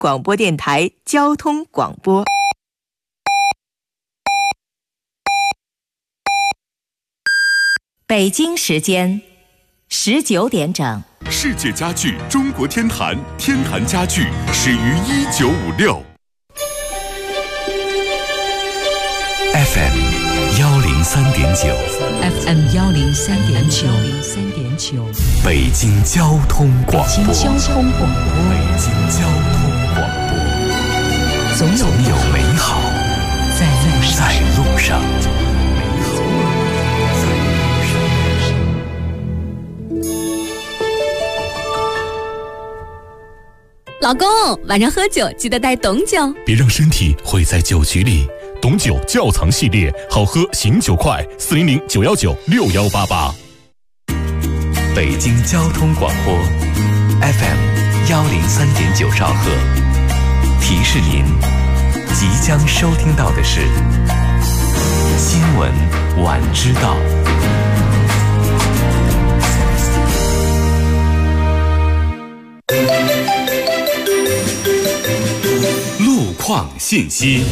广播电台交通广播。北京时间19点整。 世界家具中国天坛，天坛家具始于1956。FM 103.9 FM 103.9 北京交通广播。 北京交通广播，总有美好在路上。 老公，晚上喝酒记得带董酒， 别让身体毁在酒局里。董酒窖藏系列，好喝醒酒快，400-919-6188。北京交通广播 FM 103.9兆赫，提示您即将收听到的是新闻晚知道。路况信息。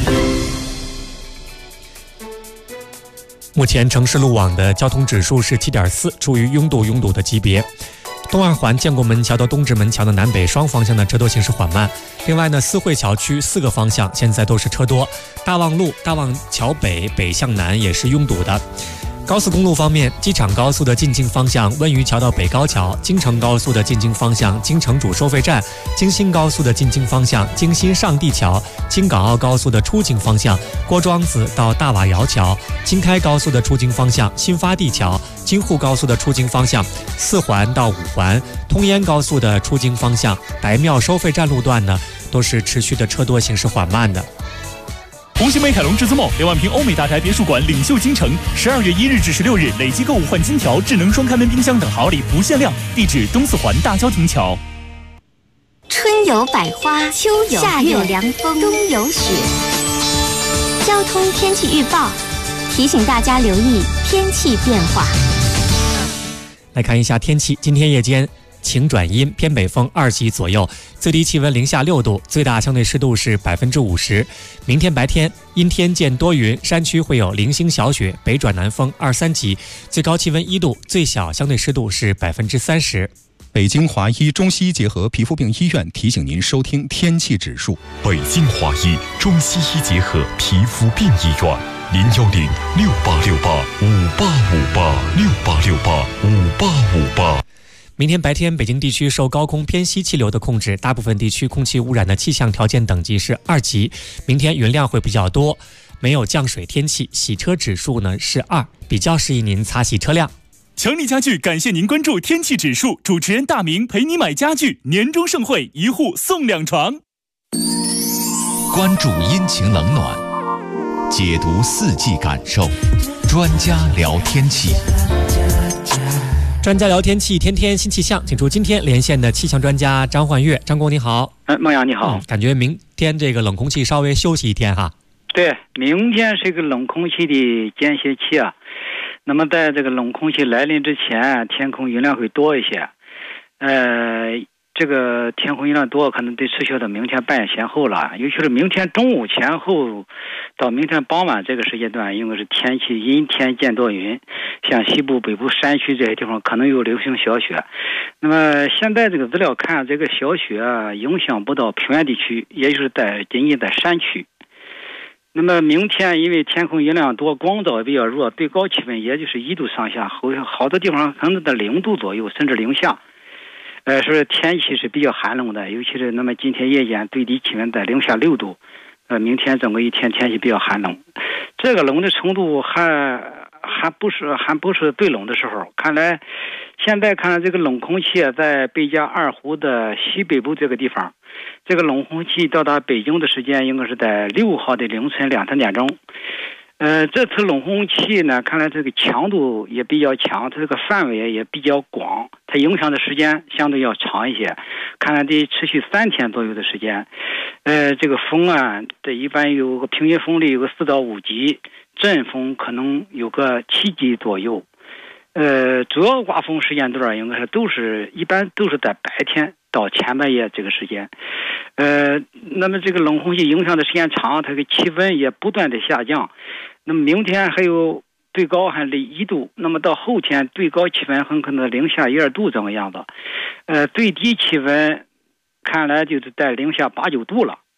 目前城市路网的交通指数是 7.4， 处于拥堵的级别。东二环建国门桥到东直门桥的南北双方向的车多行驶缓慢。另外呢，四惠桥区4个方向现在都是车多。大望路大望桥北向南也是拥堵的。高速公路方面，机场高速的进京方向温榆桥到北高桥，京承高速的进京方向京承主收费站，京新高速的进京方向京新上地桥，京港澳高速的出京方向郭庄子到大瓦窑桥，京开高速的出京方向新发地桥，京沪高速的出京方向4环到5环，通燕高速的出京方向白庙收费站路段呢，都是持续的车多行驶缓慢的。 红星美凯龙至尊梦2万平欧美大宅别墅馆领袖京城，12月1日至16日累计购物换金条、智能双开门冰箱等好礼不限量。地址东四环大郊亭桥。 春有百花，秋有夏有凉风，冬有雪。交通天气预报提醒大家留意天气变化。 来看一下天气，今天夜间晴转阴，偏北风2级左右，最低气温零下6度，最大相对湿度是50%。明天白天阴天见多云，山区会有零星小雪，北转南风2、3级，最高气温1度，最小相对湿度是30%。 北京华医中西医结合皮肤病医院提醒您收听天气指数。 北京华医中西医结合皮肤病医院，010-6868-5858，6868-5858。 明天白天，北京地区受高空偏西气流的控制，大部分地区空气污染的气象条件等级是2级。明天云量会比较多，没有降水天气，洗车指数呢是2，比较适宜您擦洗车辆。 强力家具感谢您关注天气指数，主持人大明陪你买家具，年终盛会1户送2床。 关注阴晴冷暖，解读4季感受，专家聊天气。 专家聊天气，天天新气象，请出今天连线的气象专家张焕月。张工你好。 孟阳你好。 感觉明天这个冷空气稍微休息一天哈。 对，明天是一个冷空气的间歇期啊。那么在这个冷空气来临之前，天空云量会多一些。这个天空云量多，可能得持续到明天半夜前后了，尤其是明天中午前后到明天傍晚这个时间段，应该是天气阴天见多云，像西部、北部山区这些地方可能有零星小雪。那么现在这个资料看，这个小雪影响不到平原地区，也就是仅仅在山区。那么明天因为天空云量多，光照也比较弱，最高气温也就是1度上下，好多地方可能在0度左右，甚至零下。所以天气是比较寒冷的，尤其是那么今天夜间最低气温在零下6度，明天整个一天天气比较寒冷，这个冷的程度还不是最冷的时候。看来现在看这个冷空气在北加2湖的西北部这个地方，这个冷空气到达北京的时间应该是在6号的凌晨2、3点钟。这次冷空气呢，看来这个强度也比较强，它这个范围也比较广，它影响的时间相对要长一些，看来得持续3天左右的时间。这个风啊，这一般有个平均风力有个4到5级，阵风可能有个7级左右。 主要刮风时间段应该是一般都是在白天到前半夜这个时间。那么这个冷空气影响的时间长，它的气温也不断的下降。那么明天还有最高还0.1度，那么到后天最高气温很可能零下1、2度这个样子。最低气温看来就是在零下8、9度了。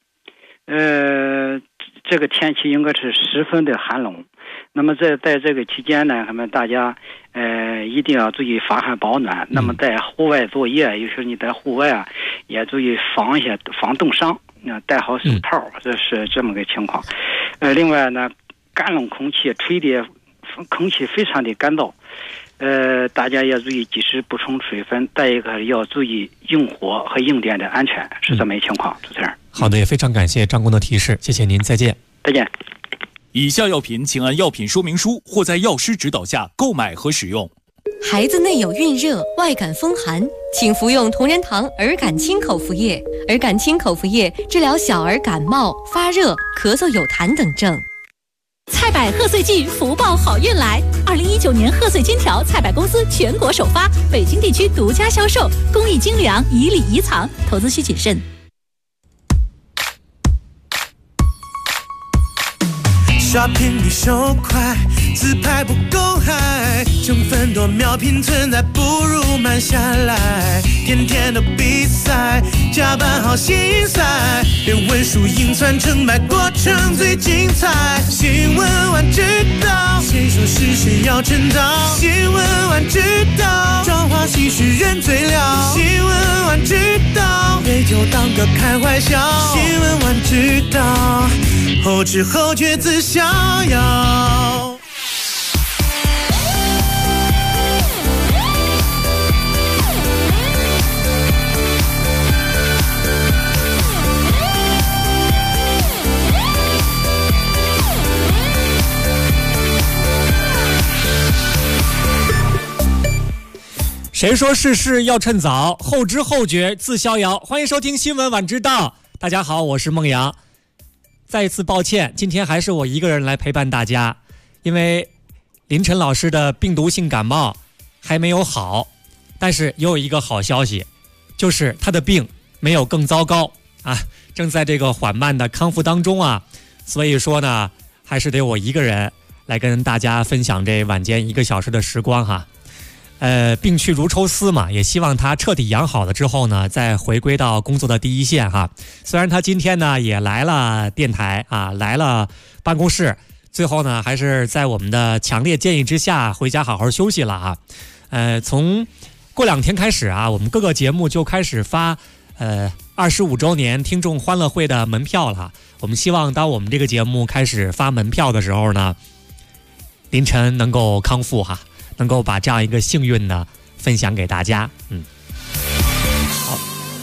这个天气应该是十分的寒冷。那么在这个期间呢，大家一定要注意防寒保暖。那么在户外作业，有时候你在户外啊，也注意防冻伤，戴好手套，这是这么个情况。另外呢，干冷空气吹的空气非常的干燥，大家要注意及时补充水分。再一个要注意用火和用电的安全，是这么一情况。主持人， 好的，也非常感谢张工的提示，谢谢您，再见。 再见。 以下药品请按药品说明书或在药师指导下购买和使用。 孩子内有孕热、外感风寒，请服用同仁堂儿感清口服液。儿感清口服液治疗小儿感冒、发热、咳嗽有痰等症。 菜百贺岁季福报好运来！2019年贺岁金条，菜百公司全国首发，北京地区独家销售，工艺精良，以礼仪藏，投资需谨慎。 Shopping 比手快，自拍不够嗨，成分多秒拼存在，不如慢下来。天天都比赛，加班好心塞，别问输赢算成败，过程最精彩。新闻晚知道，谁说是谁要称道？新闻晚知道，朝花夕拾人最了。新闻晚知道，杯酒当歌开怀笑。新闻晚知道，后知后觉自逍遥。 谁说世事要趁早，后知后觉自逍遥。欢迎收听新闻晚知道，大家好，我是孟阳。再一次抱歉，今天还是我一个人来陪伴大家，因为林晨老师的病毒性感冒还没有好，但是也有一个好消息，就是他的病没有更糟糕啊，正在这个缓慢的康复当中啊，所以说呢，还是得我一个人来跟大家分享这晚间1个小时的时光哈。病去如抽丝嘛，也希望他彻底养好了之后呢，再回归到工作的第一线哈。虽然他今天呢也来了电台啊，来了办公室，最后呢还是在我们的强烈建议之下回家好好休息了啊。从过2天开始啊，我们各个节目就开始发25周年听众欢乐会的门票了。我们希望当我们这个节目开始发门票的时候呢，凌晨能够康复哈。能够把这样一个幸运呢分享给大家。好。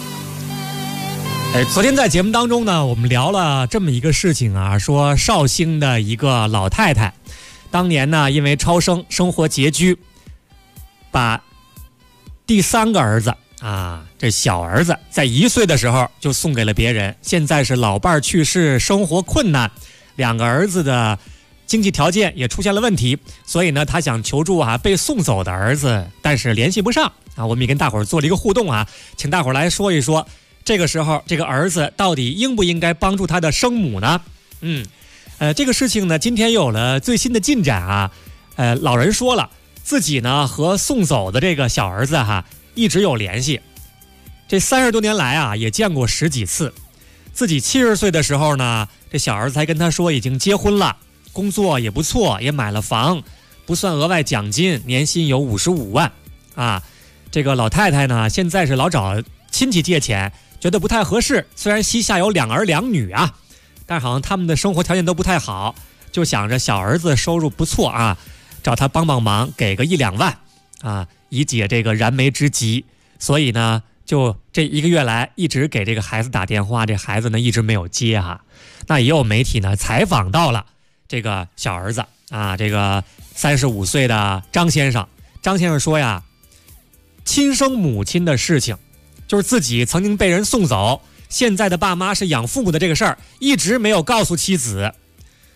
昨天在节目当中呢，我们聊了这么一个事情啊，说绍兴的一个老太太，当年呢因为超生生活拮据，把第3个儿子啊，这小儿子在1岁的时候就送给了别人，现在是老伴去世，生活困难，2个儿子的经济条件也出现了问题，所以呢，他想求助被送走的儿子，但是联系不上啊。我们也跟大伙儿做了一个互动啊，请大伙儿来说一说，这个时候这个儿子到底应不应该帮助他的生母呢？这个事情呢，今天又有了最新的进展啊。老人说了，自己呢和送走的这个小儿子一直有联系，这30多年来啊也见过10几次。自己70岁的时候呢，这小儿子还跟他说已经结婚了。工作也不错，也买了房，不算额外奖金，年薪有55万啊。这个老太太呢，现在是老找亲戚借钱，觉得不太合适。虽然膝下有2儿2女啊，但是好像他们的生活条件都不太好，就想着小儿子收入不错啊，找他帮帮忙，给个1、2万啊，以解这个燃眉之急。所以呢，就这1个月来一直给这个孩子打电话，这孩子呢一直没有接哈。那也有媒体呢采访到了这个小儿子啊，这个35岁的张先生。张先生说呀，亲生母亲的事情，就是自己曾经被人送走，现在的爸妈是养父母的这个事儿，一直没有告诉妻子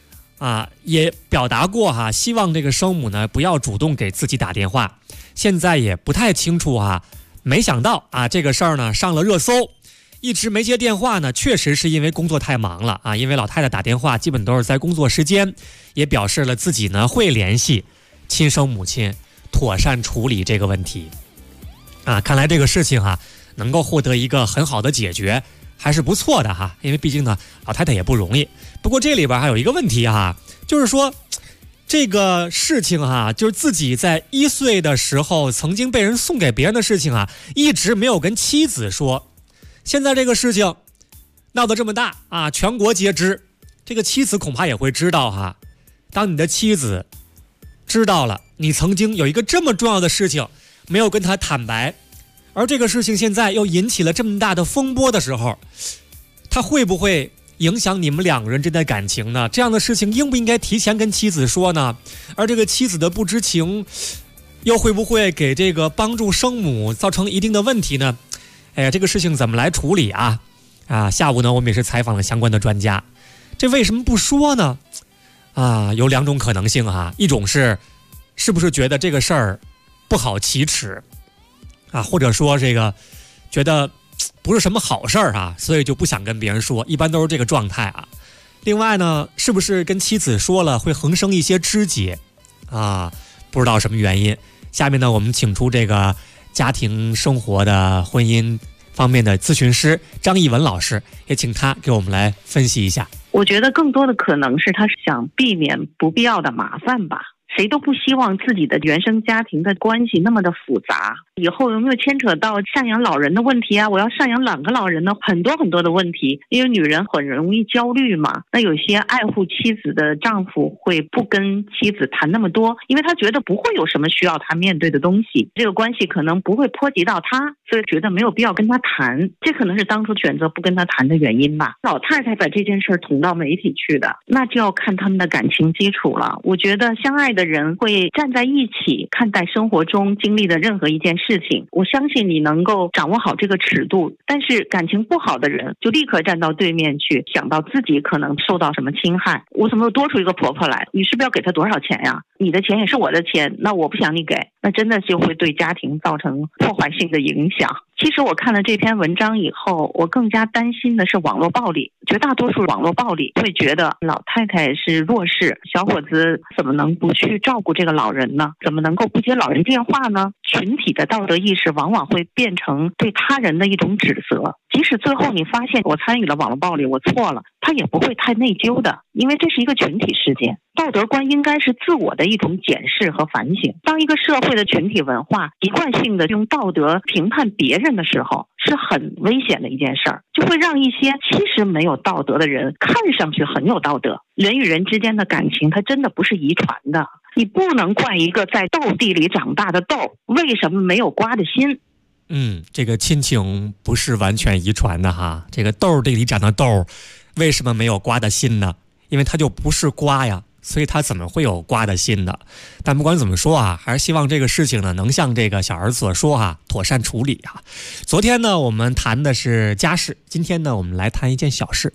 也表达过希望这个生母呢不要主动给自己打电话。现在也不太清楚没想到这个事儿呢上了热搜，一直没接电话呢，确实是因为工作太忙了因为老太太打电话基本都是在工作时间，也表示了自己呢会联系亲生母亲，妥善处理这个问题看来这个事情能够获得一个很好的解决，还是不错的因为毕竟呢老太太也不容易。不过这里边还有一个问题就是说这个事情就是自己在1岁的时候曾经被人送给别人的事情一直没有跟妻子说。现在这个事情闹得这么大全国皆知，这个妻子恐怕也会知道当你的妻子知道了你曾经有一个这么重要的事情没有跟他坦白，而这个事情现在又引起了这么大的风波的时候，他会不会影响你们2个人之间的感情呢？这样的事情应不应该提前跟妻子说呢？而这个妻子的不知情又会不会给这个帮助生母造成一定的问题呢？这个事情怎么来处理下午呢我们也是采访了相关的专家。这为什么不说呢？有2种可能性一种是不是觉得这个事儿不好启齿或者说这个觉得不是什么好事儿所以就不想跟别人说，一般都是这个状态另外呢，是不是跟妻子说了会横生一些枝节不知道什么原因。下面呢我们请出这个家庭生活的婚姻方面的咨询师张艺文老师，也请他给我们来分析一下。 我觉得更多的可能是他是想避免不必要的麻烦吧。谁都不希望自己的原生家庭的关系那么的复杂，以后有没有牵扯到赡养老人的问题我要赡养2个老人呢，很多的问题。因为女人很容易焦虑嘛，那有些爱护妻子的丈夫会不跟妻子谈那么多，因为他觉得不会有什么需要他面对的东西，这个关系可能不会波及到他，所以觉得没有必要跟他谈，这可能是当初选择不跟他谈的原因吧。老太太把这件事捅到媒体去的，那就要看他们的感情基础了。我觉得相爱的人会站在一起看待生活中经历的任何一件事情，我相信你能够掌握好这个尺度。但是感情不好的人就立刻站到对面去，想到自己可能受到什么侵害，我怎么又多出一个婆婆来，你是不是要给她多少钱呀？你的钱也是我的钱，那我不想你给，那真的就会对家庭造成破坏性的影响。其实我看了这篇文章以后，我更加担心的是网络暴力。绝大多数网络暴力会觉得老太太是弱势，小伙子怎么能不去照顾这个老人呢？怎么能够不接老人电话呢？群体的道德意识往往会变成对他人的一种指责，即使最后你发现我参与了网络暴力，我错了，他也不会太内疚的，因为这是一个群体事件。道德观应该是自我的一种检视和反省。当一个社会的群体文化习惯性的用道德评判别人的时候，是很危险的一件事儿，就会让一些其实没有道德的人看上去很有道德。人与人之间的感情它真的不是遗传的，你不能怪一个在豆地里长大的豆为什么没有瓜的心。 这个亲情不是完全遗传的这个豆地里长的豆为什么没有瓜的心呢？因为它就不是瓜呀，所以它怎么会有瓜的心呢？但不管怎么说还是希望这个事情呢能像这个小儿子所说妥善处理昨天呢我们谈的是家事，今天呢我们来谈一件小事。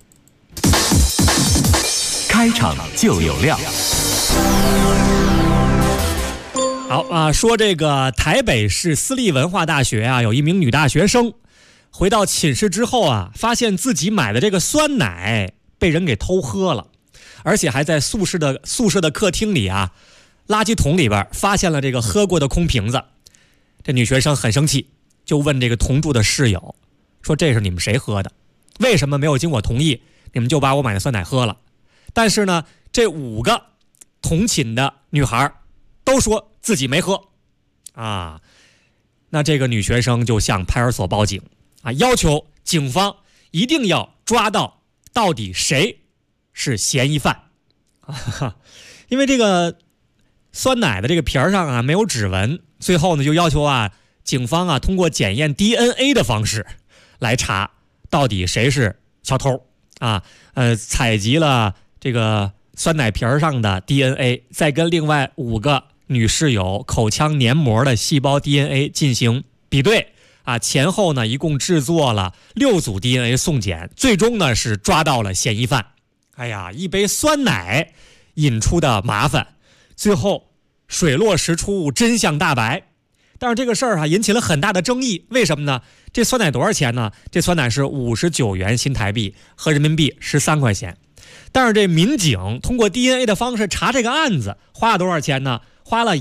开场就有料。 好说这个台北市私立文化大学有一名女大学生回到寝室之后发现自己买的这个酸奶被人给偷喝了，而且还在宿舍的客厅里垃圾桶里边发现了这个喝过的空瓶子。这女学生很生气，就问这个同住的室友说，这是你们谁喝的？为什么没有经我同意你们就把我买的酸奶喝了？但是呢这5个同寝的女孩都说自己没喝那这个女学生就向派出所报警要求警方一定要抓到底谁是嫌疑犯因为这个酸奶的这个皮儿上没有指纹，最后呢就要求警方通过检验 DNA 的方式来查到底谁是小偷采集了这个酸奶皮儿上的 DNA， 再跟另外5个女室友口腔黏膜的细胞 DNA 进行比对前后呢一共制作了6组 DNA 送检，最终呢是抓到了嫌疑犯。一杯酸奶引出的麻烦，最后水落石出，真相大白。但是这个事儿引起了很大的争议，为什么呢？这酸奶多少钱呢？这酸奶是59元新台币，合人民币13块钱。但是这民警通过 DNA 的方式查这个案子，花了多少钱呢？花了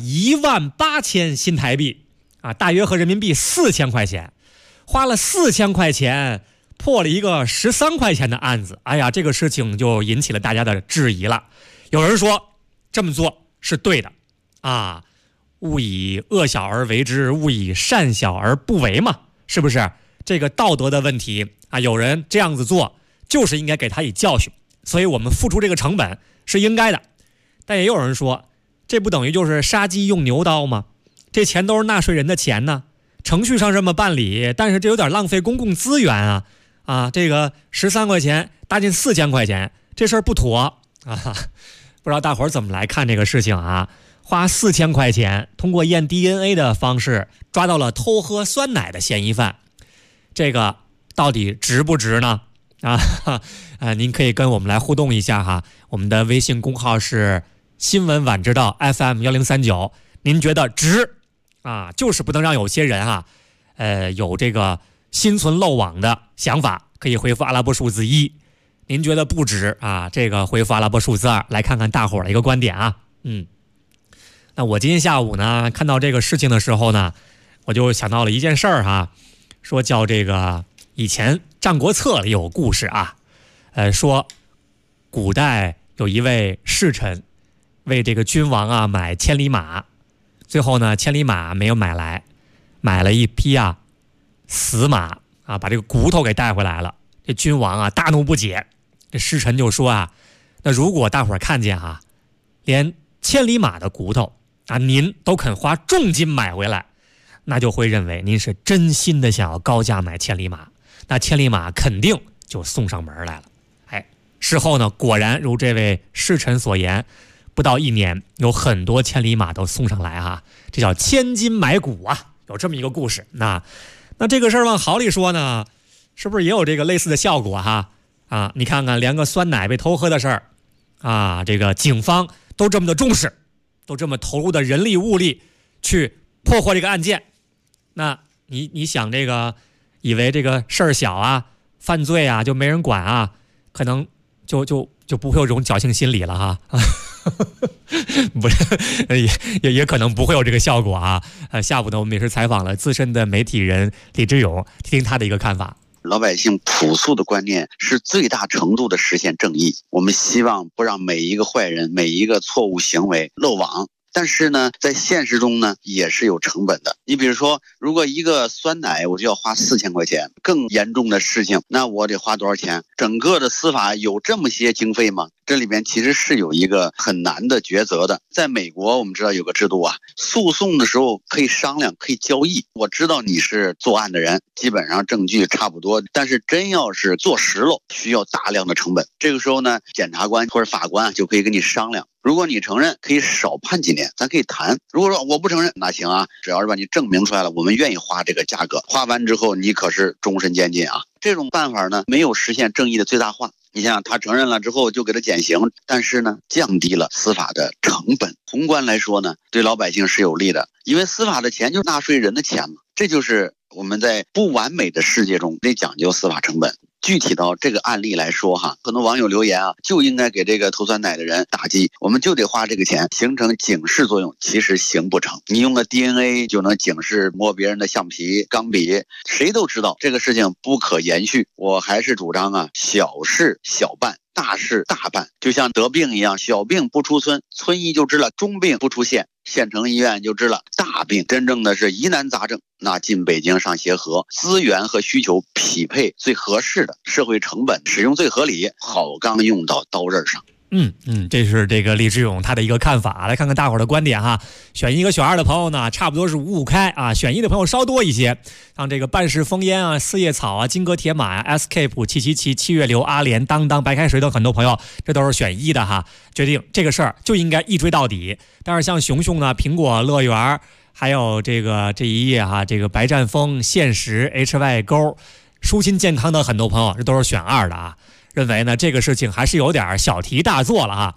18000新台币啊，大约合人民币4000块钱。花了4000块钱破了一个13块钱的案子。哎呀，这个事情就引起了大家的质疑了。有人说这么做是对的啊，勿以恶小而为之，勿以善小而不为嘛，是不是？这个道德的问题啊，有人这样子做就是应该给他以教训，所以我们付出这个成本是应该的。但也有人说，这不等于就是杀鸡用牛刀吗？这钱都是纳税人的钱呢，程序上这么办理，但是这有点浪费公共资源啊！这个13块钱搭进4000块钱，这事儿不妥啊！不知道大伙儿怎么来看这个事情啊？花4000块钱，通过验 DNA 的方式抓到了偷喝酸奶的嫌疑犯，这个到底值不值呢？您可以跟我们来互动一下哈。我们的微信公号是新闻晚知道 FM1039，您觉得值啊？就是不能让有些人有这个心存漏网的想法，可以回复阿拉伯数字1。您觉得不值啊？这个回复阿拉伯数字2，来看看大伙儿的一个观点啊。那我今天下午呢，看到这个事情的时候呢，我就想到了一件事儿说叫这个以前《战国策》里有故事啊，说古代有一位侍臣为这个君王买千里马，最后呢千里马没有买来，买了一匹死马把这个骨头给带回来了。这君王大怒不解，这侍臣就说那如果大伙儿看见连千里马的骨头您都肯花重金买回来，那就会认为您是真心的想要高价买千里马，那千里马肯定就送上门来了。事后呢，果然如这位侍臣所言，不到1年，有很多千里马都送上来这叫千金买骨有这么一个故事。那这个事儿往好里说呢，是不是也有这个类似的效果你看看，连个酸奶被偷喝的事儿这个警方都这么的重视，都这么投入的人力物力去破获这个案件，那你想这个以为这个事儿小犯罪就没人管可能就不会有这种侥幸心理了不是，也可能不会有这个效果下午呢，我们也是采访了资深的媒体人李志勇，听他的一个看法。 老百姓朴素的观念是最大程度的实现正义，我们希望不让每一个坏人、每一个错误行为漏网。但是呢，在现实中呢，也是有成本的。你比如说，如果一个酸奶我就要花4000块钱，更严重的事情，那我得花多少钱？整个的司法有这么些经费吗？这里边其实是有一个很难的抉择的。在美国，我们知道有个制度诉讼的时候可以商量，可以交易。我知道你是作案的人，基本上证据差不多，但是真要是坐实了，需要大量的成本。这个时候呢，检察官或者法官就可以跟你商量。如果你承认，可以少判几年，咱可以谈。如果说我不承认，那行只要是把你证明出来了，我们愿意花这个价格，花完之后你可是终身监禁这种办法呢，没有实现正义的最大化。你想想，他承认了之后就给他减刑，但是呢，降低了司法的成本。宏观来说呢，对老百姓是有利的，因为司法的钱就是纳税人的钱嘛。这就是我们在不完美的世界中得讲究司法成本。具体到这个案例来说很多网友留言就应该给这个偷酸奶的人打击，我们就得花这个钱，形成警示作用。其实行不成，你用了 DNA 就能警示摸别人的橡皮、钢笔，谁都知道这个事情不可延续。我还是主张小事小办，大事大办。就像得病一样，小病不出村，村医就知了；中病不出县，县城医院就知了；大病真正的是疑难杂症，那进北京上协和，资源和需求匹配最合适的，社会成本使用最合理，好钢用到刀刃上。 这是这个李志勇他的一个看法。来看看大伙儿的观点选1个选2的朋友呢，差不多是5-5开选1的朋友稍多一些，像这个半世烽烟四叶草金戈铁马Escape 777七月流阿联当当白开水等很多朋友，这都是选1的决定这个事儿就应该一追到底。但是像熊熊呢、苹果乐园，还有这一页这个白占峰、现实 HY 勾、舒心健康的很多朋友，这都是选2的认为呢这个事情还是有点小题大做了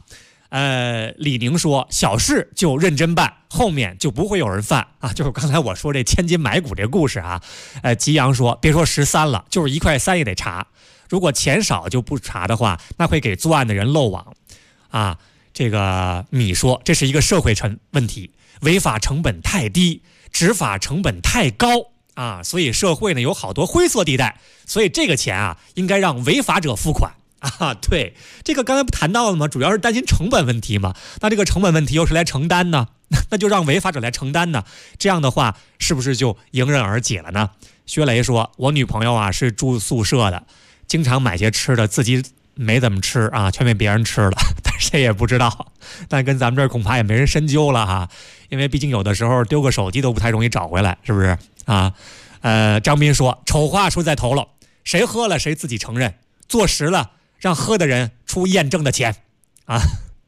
李宁说小事就认真办，后面就不会有人犯啊。就是刚才我说这千金买股这故事啊。吉阳说别说13了，就是1块3也得查。如果钱少就不查的话，那会给作案的人漏网啊。这个米说这是一个社会问题，违法成本太低，执法成本太高啊，所以社会呢有好多灰色地带，所以这个钱啊应该让违法者付款。啊，对，这个刚才不谈到了吗？主要是担心成本问题嘛。那这个成本问题由谁来承担呢？那就让违法者来承担呢。这样的话，是不是就迎刃而解了呢？薛雷说，我女朋友啊是住宿舍的，经常买些吃的，自己没怎么吃啊，全被别人吃了，但谁也不知道。但跟咱们这儿恐怕也没人深究了哈，因为毕竟有的时候丢个手机都不太容易找回来，是不是啊？张斌说，丑话说在头了，谁喝了谁自己承认，坐实了。让喝的人出验证的钱啊。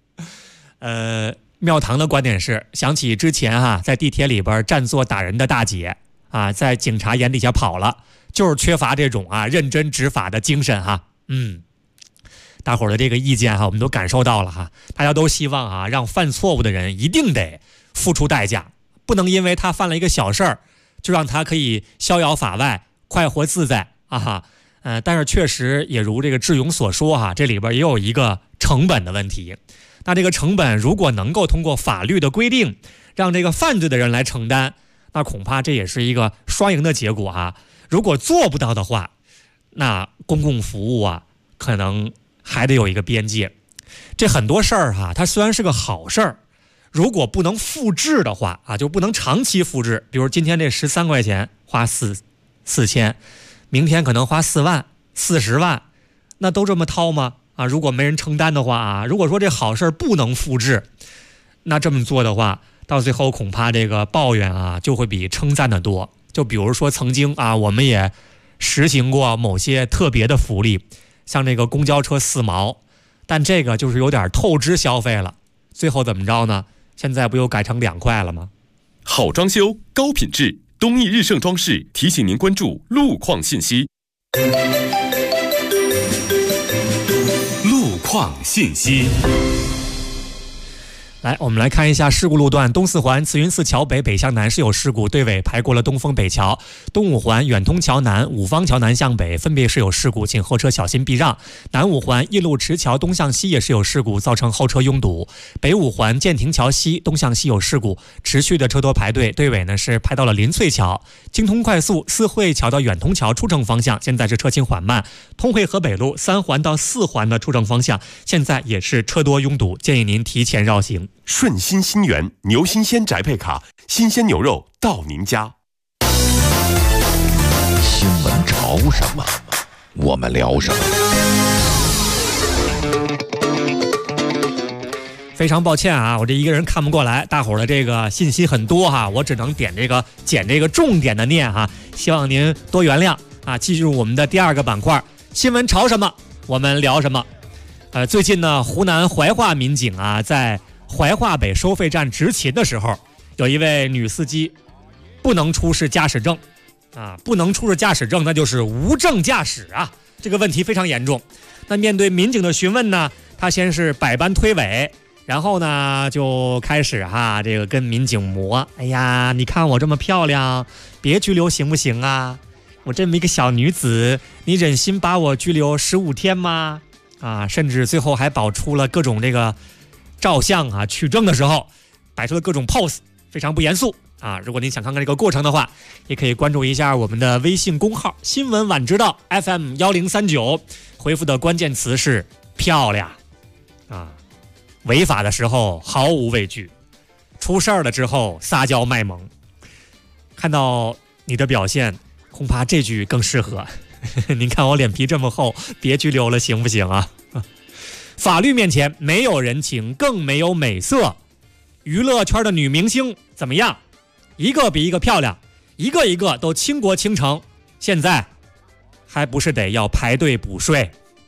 庙堂的观点是，想起之前在地铁里边占座打人的大姐啊，在警察眼底下跑了，就是缺乏这种认真执法的精神哈。大伙儿的这个意见我们都感受到了哈。大家都希望让犯错误的人一定得付出代价，不能因为他犯了一个小事儿，就让他可以逍遥法外、快活自在啊。但是确实也如这个志勇所说这里边也有一个成本的问题。那这个成本如果能够通过法律的规定让这个犯罪的人来承担，那恐怕这也是一个双赢的结果如果做不到的话，那公共服务可能还得有一个边界。这很多事儿它虽然是个好事儿，如果不能复制的话就不能长期复制。比如今天这13块钱花4000，明天可能花4万、40万，那都这么掏吗？如果没人承担的话如果说这好事不能复制，那这么做的话，到最后恐怕这个抱怨就会比称赞的多。就比如说曾经我们也实行过某些特别的福利，像这个公交车4毛，但这个就是有点透支消费了。最后怎么着呢？现在不又改成2块了吗？ 好装修，高品质。东义日盛装饰提醒您关注路况信息。路况信息。 来，我们来看一下事故路段。东四环慈云寺桥北北向南是有事故，队尾排过了东风北桥。东五环远通桥南、五方桥南向北分别是有事故，请后车小心避让。南五环义路池桥东向西也是有事故，造成后车拥堵。北五环建亭桥西东向西有事故，持续的车多排队，队尾呢是排到了林翠桥。京通快速四惠桥到远通桥出城方向现在是车行缓慢。通惠河北路3环到4环的出城方向现在也是车多拥堵，建议您提前绕行。 顺心新源牛新鲜宅配卡，新鲜牛肉到您家。 新闻潮什么，我们聊什么。 非常抱歉我这一个人看不过来，大伙儿的这个信息很多我只能捡这个重点的念希望您多原谅继续我们的第2个板块，新闻潮什么，我们聊什么。最近呢，湖南怀化民警在怀化北收费站执勤的时候，有一位女司机不能出示驾驶证不能出示驾驶证，那就是无证驾驶这个问题非常严重。那面对民警的询问呢，他先是百般推诿，然后呢就开始这个跟民警磨，哎呀，你看我这么漂亮，别拘留行不行啊？我这么一个小女子，你忍心把我拘留15天吗？甚至最后还保出了各种这个照相取证的时候摆出了各种 pose， 非常不严肃如果您想看看这个过程的话，也可以关注一下我们的微信公号新闻晚知道 FM 1039，回复的关键词是漂亮违法的时候毫无畏惧，出事儿了之后撒娇卖萌。看到你的表现，恐怕这句更适合。您看我脸皮这么厚，别拘留了行不行法律面前没有人情，更没有美色。娱乐圈的女明星怎么样？一个比一个漂亮，一个一个都倾国倾城，现在还不是得要排队补税？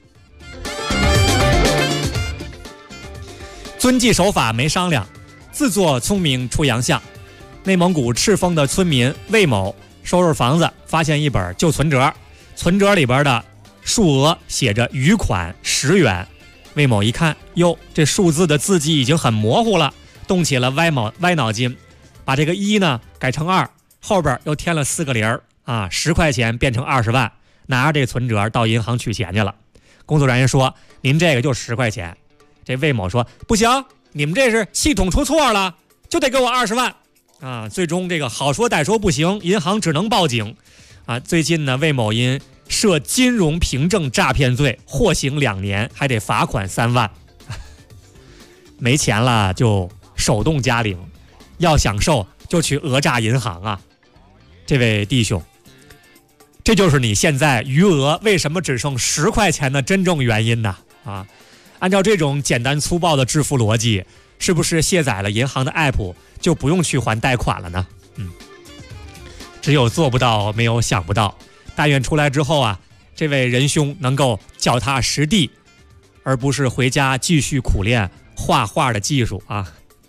遵纪守法没商量，自作聪明出洋相。内蒙古赤峰的村民魏某收拾房子，发现一本旧存折，存折里边的数额写着余款10元， 魏某一看，哟，这数字的字迹已经很模糊了，动起了歪脑筋，把这个1呢改成2，后边又添了4个0啊，10块钱变成20万，拿着这存折到银行取钱去了。工作人员说：“您这个就10块钱。”这魏某说：“不行，你们这是系统出错了，就得给我20万。”啊，最终这个好说歹说不行，银行只能报警。啊，最近呢，魏某因涉金融凭证诈骗罪获刑2年，还得罚款3万。没钱了就手动加零，要享受就去讹诈银行啊！这位弟兄，这就是你现在余额为什么只剩10块钱的真正原因呢？啊，按照这种简单粗暴的支付逻辑，是不是卸载了银行的 app 就不用去还贷款了呢？只有做不到，没有想不到。但愿出来之后啊，这位仁兄能够脚踏实地，而不是回家继续苦练画画的技术啊。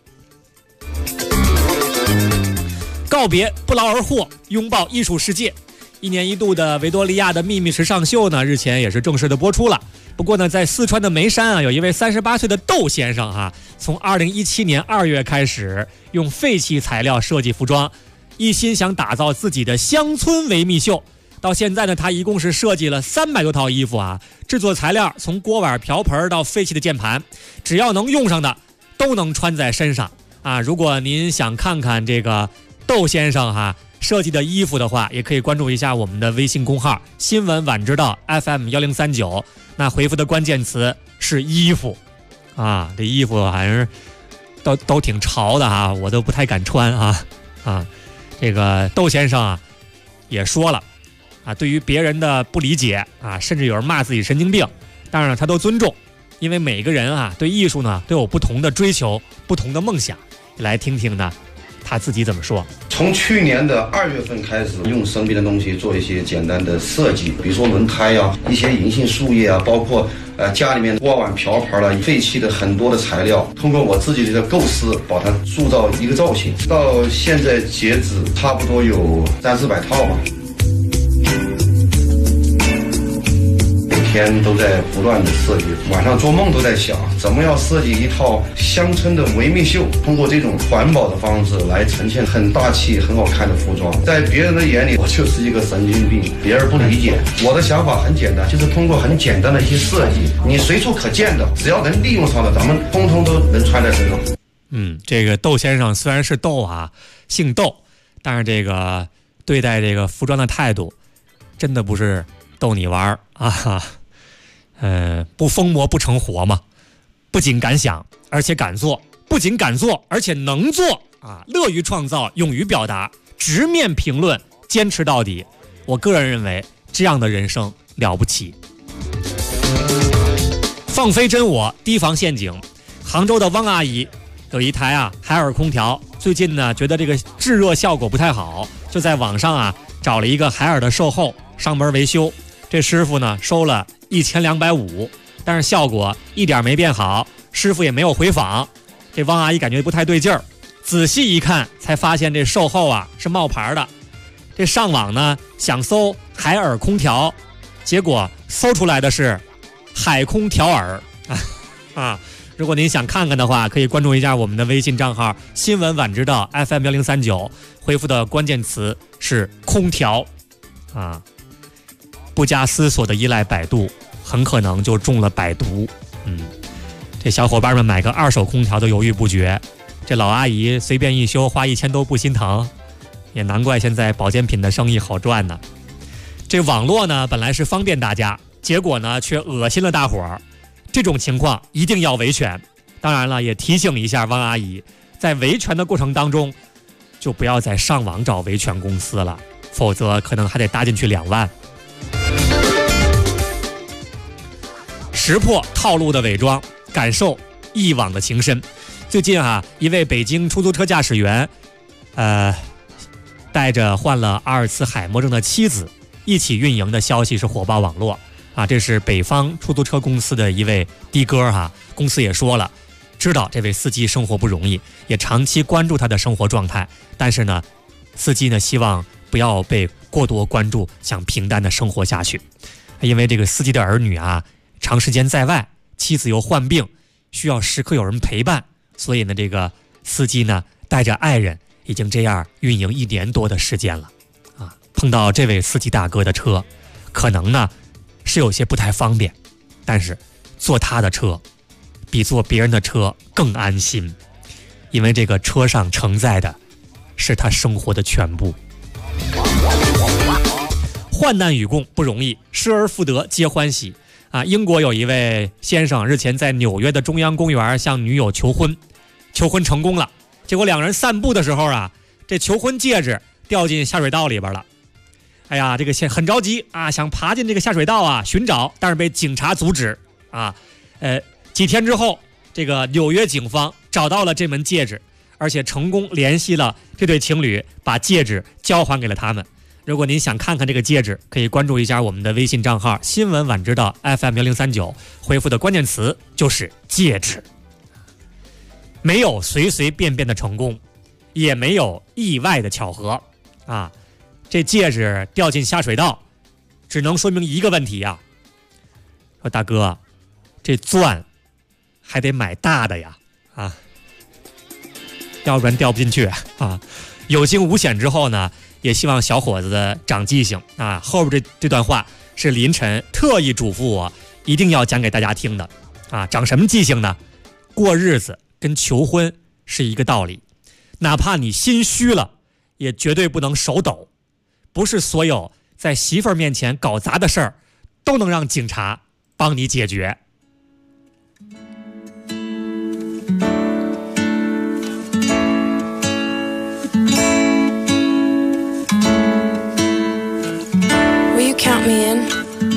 告别不劳而获，拥抱艺术世界。1年1度的维多利亚的秘密时尚秀呢，日前也是正式的播出了。不过呢，在四川的眉山啊，有一位38岁的窦先生啊，从2017年2月开始，用废弃材料设计服装，一心想打造自己的乡村维密秀。到现在呢，他一共是设计了300多套衣服啊，制作材料从锅碗瓢盆到废弃的键盘，只要能用上的都能穿在身上啊。如果您想看看这个窦先生设计的衣服的话，也可以关注一下我们的微信公号新闻晚知道 FM1039，那回复的关键词是衣服啊，这衣服还是都挺潮的啊，我都不太敢穿啊。这个窦先生啊也说了啊，对于别人的不理解啊，甚至有人骂自己神经病，当然了他都尊重，因为每个人啊对艺术呢都有不同的追求，不同的梦想。来听听呢他自己怎么说。 从去年的2月份开始，用身边的东西做一些简单的设计，比如说轮胎啊，一些银杏树叶啊，包括家里面锅碗瓢盆了，废弃的很多的材料，通过我自己的构思，把它塑造一个造型。到现在截止，差不多有300-400套吧。每天都在不断的设计，晚上做梦都在想，怎么样设计一套乡村的维密秀，通过这种环保的方式来呈现很大气、很好看的服装。在别人的眼里，我就是一个神经病，别人不理解。我的想法很简单，就是通过很简单的一些设计，你随处可见的，只要能利用上的，咱们通通都能穿在身上。 这个窦先生虽然是窦啊，姓窦，但是这个对待这个服装的态度，真的不是逗你玩啊。不疯魔不成活嘛，不仅敢想，而且敢做，不仅敢做，而且能做啊！乐于创造，勇于表达，直面评论，坚持到底。我个人认为，这样的人生了不起。放飞真我，提防陷阱。杭州的汪阿姨有一台海尔空调，最近呢觉得这个制热效果不太好，就在网上找了一个海尔的售后上门维修。这师傅呢收了1250，但是效果一点没变好，师傅也没有回访。这汪阿姨感觉不太对劲儿，仔细一看才发现这售后是冒牌的。这上网呢想搜海尔空调，结果搜出来的是海空调耳如果您想看看的话，可以关注一下我们的微信账号新闻晚知道 FM1039，回复的关键词是空调不加思索的依赖百度，很可能就中了百毒。这小伙伴们买个2手空调都犹豫不决，这老阿姨随便一修花1000都不心疼，也难怪现在保健品的生意好赚呢。这网络呢本来是方便大家，结果呢却恶心了大伙儿，这种情况一定要维权。当然了，也提醒一下汪阿姨，在维权的过程当中，就不要再上网找维权公司了，否则可能还得搭进去2万。识破套路的伪装，感受一往的情深。最近一位北京出租车驾驶员带着患了阿尔茨海默症的妻子一起运营的消息是火爆网络这是北方出租车公司的一位的哥公司也说了，知道这位司机生活不容易，也长期关注他的生活状态，但是呢司机呢希望不要被过多关注，想平淡的生活下去。因为这个司机的儿女长时间在外， 妻子又患病，需要时刻有人陪伴，所以呢，这个司机呢带着爱人已经这样运营1年多的时间了啊。碰到这位司机大哥的车，可能呢是有些不太方便，但是坐他的车比坐别人的车更安心，因为这个车上承载的是他生活的全部。患难与共不容易，失而复得皆欢喜啊！英国有一位先生日前在纽约的中央公园向女友求婚成功了，结果两人散步的时候啊，这求婚戒指掉进下水道里边了。哎呀，这个很着急啊，想爬进这个下水道啊寻找，但是被警察阻止啊。几天之后，这个纽约警方找到了这门戒指，而且成功联系了这对情侣，把戒指交还给了他们。如果您想看看这个戒指，可以关注一下我们的微信账号新闻晚知道 FM1039， 回复的关键词就是戒指。没有随随便便的成功，也没有意外的巧合啊！这戒指掉进下水道，只能说明一个问题呀。说大哥，这钻还得买大的呀啊，要不然掉不进去啊。有惊无险之后呢，也希望小伙子长记性啊。后边这段话是林晨特意嘱咐我一定要讲给大家听的啊。长什么记性呢？过日子跟求婚是一个道理，哪怕你心虚了，也绝对不能手抖。不是所有在媳妇儿面前搞砸的事儿，都能让警察帮你解决。 Count me in.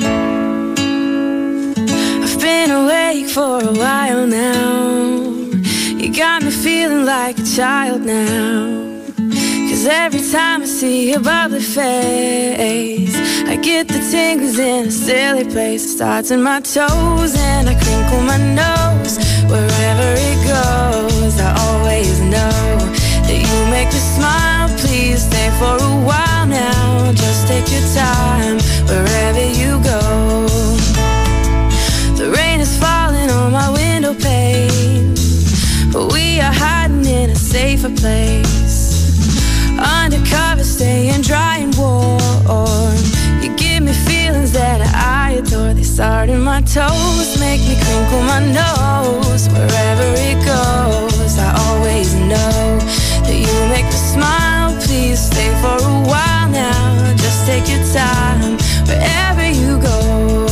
I've been awake for a while now. You got me feeling like a child now. 'Cause every time I see your bubbly face, I get the tingles in a silly place. It starts in my toes and I crinkle my nose. Wherever it goes, I always know that you make me smile. Please stay for a while now. Just take your time wherever you go. The rain is falling on my window pane, but we are hiding in a safer place. Undercover, staying dry and warm. You give me feelings that I adore. They start in my toes, make me crinkle my nose. Wherever it goes, I always know that you make me smile. Please stay for a while now. Just take your time wherever you go.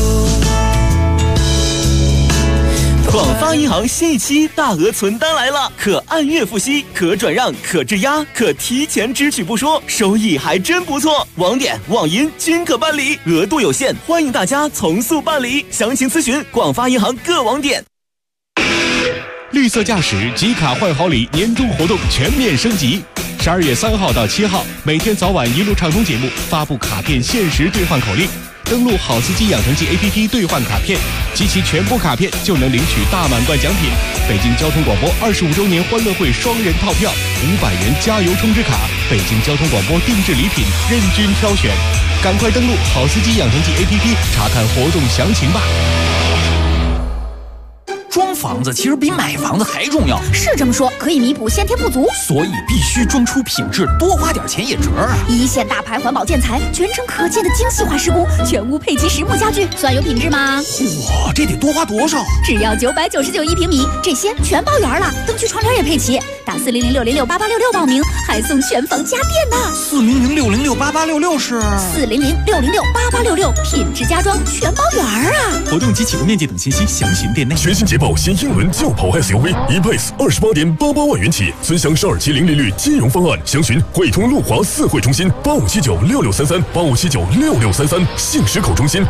广发银行新一期大额存单来了，可按月付息，可转让，可质押，可提前支取不说，收益还真不错。网点、网银均可办理，额度有限，欢迎大家从速办理。详情咨询广发银行各网点。 绿色驾驶集卡换好礼年终活动全面升级，12月3号到7号，每天早晚一路畅通节目发布卡片限时兑换口令。登录好司机养成记 APP 兑换卡片，集齐全部卡片就能领取大满贯奖品。北京交通广播25周年欢乐会双人套票，500元加油充值卡，北京交通广播定制礼品任君挑选。赶快登录好司机养成记 APP 查看活动详情吧。 装房子其实比买房子还重要， 是这么说，可以弥补先天不足， 所以必须装出品质，多花点钱也值啊！ 一线大牌环保建材，全程可见的精细化施工，全屋配齐实木家具，算有品质吗？ 哇，这得多花多少？ 只要999一平米，这些全包圆了，灯具窗帘也配齐。打400-606-8866报名，还送全房家电呢。 400-606-8866是 400-606-8866，品质家装全包圆啊！ 活动及启动面积等信息详询店内。 全新捷豹新英伦轿跑 SUV E-Pace 28.88万元起，尊享1270利率金融方案，详询汇通路华4汇中心8579663385796633，信实口中心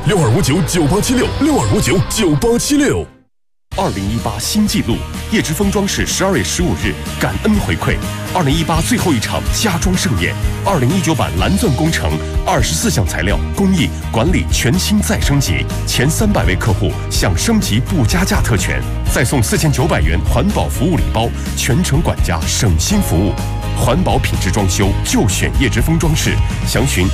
6259987662599876。 2018新纪录，叶之峰装饰12月15日感恩回馈，2018最后一场家装盛宴，2019版蓝钻工程24项材料工艺管理全新再升级，前300位客户享升级不加价特权，再送4900元环保服务礼包，全程管家省心服务，环保品质装修就选叶之峰装饰，详询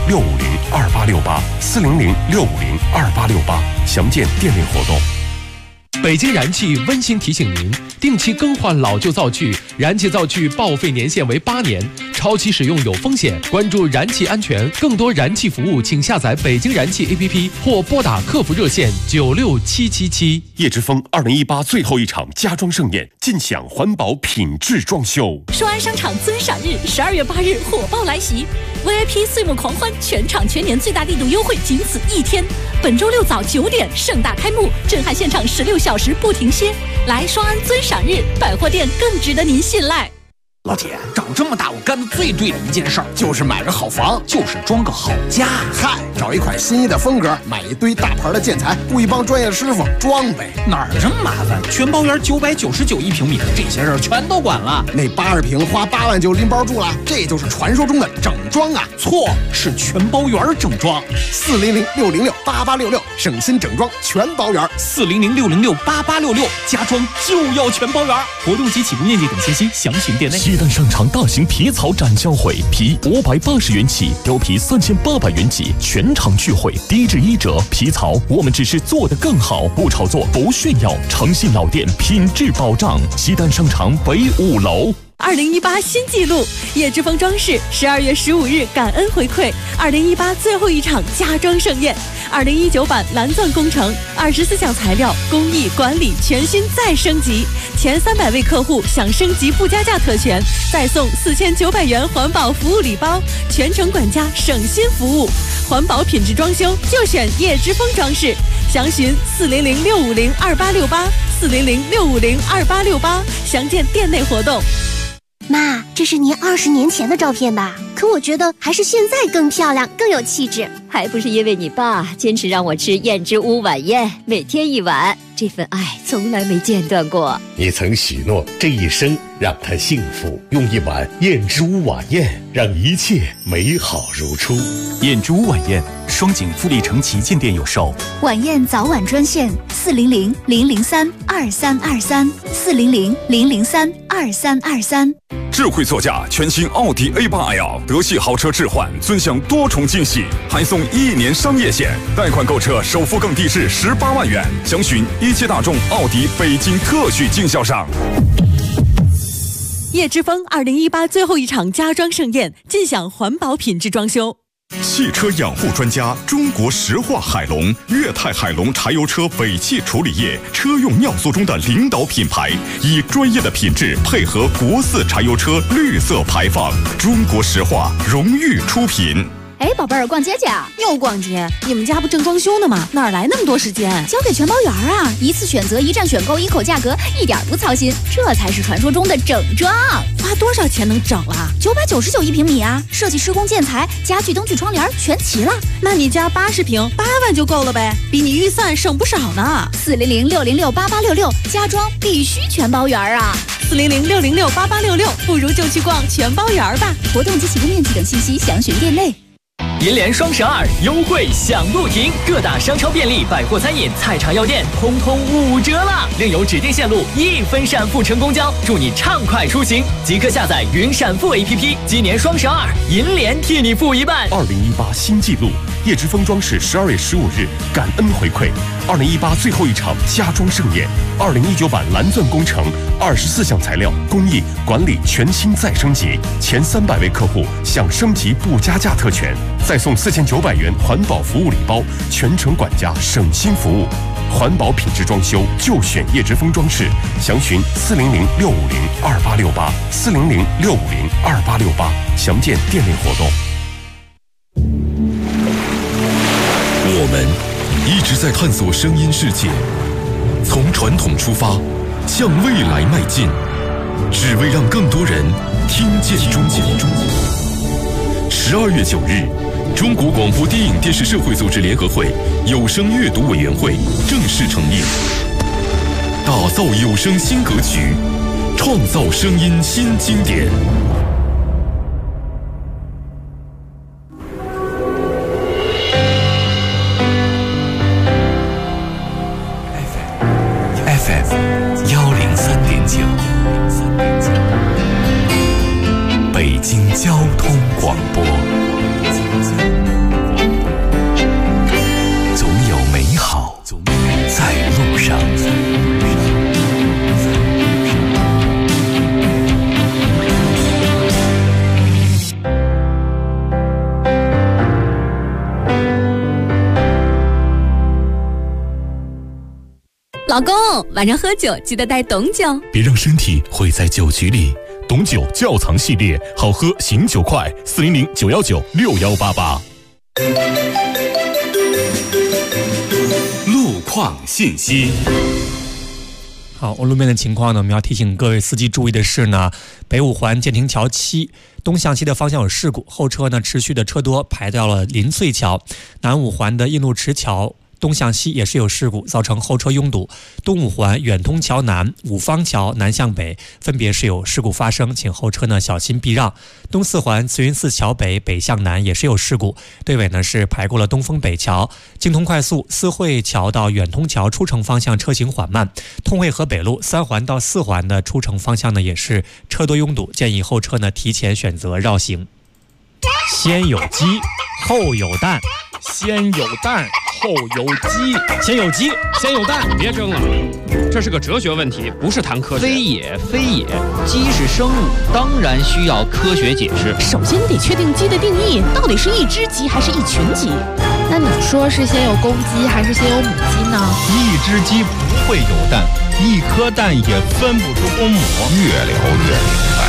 400-650-2868，400-650-2868，详见店内活动。 北京燃气温馨提醒您，定期更换老旧灶具，燃气灶具报废年限为8年，超期使用有风险。关注燃气安全，更多燃气服务，请下载北京燃气 APP 或拨打客服热线96777。 叶之峰2018最后一场家装盛宴，尽享环保品质装修。 双安商场尊赏日12月8日火爆来袭 ，VIP 岁末狂欢，全场全年最大力度优惠仅此1天。本周6早9点盛大开幕，震撼现场16小时不停歇。来双安尊赏日，百货店更值得您信赖。 老铁，长这么大我干的最对的一件事儿就是买个好房，就是装个好家。 嗨，找一款心仪的风格，买一堆大牌的建材，雇一帮专业师傅装呗。 哪儿这么麻烦？全包园999一平米，这些事儿全都管了。 那80平花8万就拎包住了，这就是传说中的整装啊！ 错，是全包园整装。 400-606-8866，省心整装全包园。 400-606-8866，家装就要全包园。活动及起步面积等信息详询店内。 西单商场大型皮草展销会，皮580元起，貂皮3800元起，全场聚会，低至1折。皮草我们只是做得更好，不炒作，不炫耀，诚信老店，品质保障。西单商场北5楼。 2018新纪录，叶之峰装饰12月15日感恩回馈2018最后一场家装盛宴，2019版蓝钻工程，24项材料，工艺管理全新再升级，前300位客户享升级附加价特权，再送4900元环保服务礼包，全程管家省心服务，环保品质装修就选叶之峰装饰，详询400-650-2868，400-650-2868，详见店内活动。 妈，这是您20年前的照片吧？可我觉得还是现在更漂亮，更有气质。 还不是因为你爸坚持让我吃燕之屋晚宴，每天1碗，这份爱从来没间断过。 你曾许诺这一生让他幸福，用1碗燕之屋晚宴让一切美好如初。 燕之屋晚宴，双井富力城旗舰店有售。 晚宴早晚专线400-003-2323，400-003-2323。 智慧座驾全新奥迪 A8L 德系豪车置换，尊享多重惊喜，还送1年商业险，贷款购车首付更低至18万元。详询一汽大众奥迪北京特许经销商。 叶之峰2018最后一场家装盛宴，尽享环保品质装修。 汽车养护专家中国石化海龙，粤泰海龙柴油车尾气处理液车用尿素中的领导品牌，以专业的品质配合国4柴油车绿色排放，中国石化荣誉出品。 哎，宝贝儿，逛街去啊？又逛街？你们家不正装修呢吗？哪来那么多时间？ 交给全包园啊！一次选择，一站选购，一口价格，一点不操心，这才是传说中的整装。 花多少钱能整了 ？999一平米啊！设计、施工、建材、家具、灯具、窗帘全齐了。 那你家80平8万就够了呗，比你预算省不少呢。 400-606-8866，家装必须全包园啊 ！400-606-8866，不如就去逛全包园吧。 活动及起步面积等信息详询店内。 银联双12优惠享不停，各大商超、便利、百货、餐饮、菜场药店通通5折了，另有指定线路1分闪付乘公交，祝你畅快出行！即刻下载云闪付 APP， 今年双12，银联替你付一半。 2018新纪录，叶之峰装饰12月15日感恩回馈2018最后一场家装盛宴，2019版蓝钻工程，24项材料，工艺管理全新再升级，前300位客户享升级不加价特权，再送4900元环保服务礼包，全程管家省心服务，环保品质装修就选叶之峰装饰，详询400-650-2868，400-650-2868，详见店内活动。 我们一直在探索声音世界，从传统出发，向未来迈进，只为让更多人听见中国。12月9日，中国广播电影电视社会组织联合会有声阅读委员会正式成立，打造有声新格局，创造声音新经典。 北京交通广播，总有美好在路上。 老公，晚上喝酒记得带董酒， 别让身体毁在酒局里。董酒窖藏系列，好喝醒酒快，400-919-6188。 路况信息。 好，路面的情况呢，我们要提醒各位司机注意的是呢，北五环建亭桥7东向西的方向有事故，后车呢持续的车多排到了林翠桥。南五环的印路池桥东向西也是有事故，造成后车拥堵。东五环远通桥南、五方桥南向北分别是有事故发生，请后车呢小心避让。东四环慈云寺桥北北向南也是有事故，队尾呢是排过了东风北桥。京通快速思汇桥到远通桥出城方向车行缓慢。通惠河北路3环到4环的出城方向呢也是车多拥堵，建议后车呢提前选择绕行。先有鸡，后有蛋。 先有蛋，后有鸡， 先有鸡， 先有蛋，别争了，这是个哲学问题，不是谈科学。 非也，非也，鸡是生物，当然需要科学解释。 首先得确定鸡的定义，到底是一只鸡还是一群鸡？ 那你说是先有公鸡还是先有母鸡呢？ 一只鸡不会有蛋，一颗蛋也分不出公母。 越聊越明白。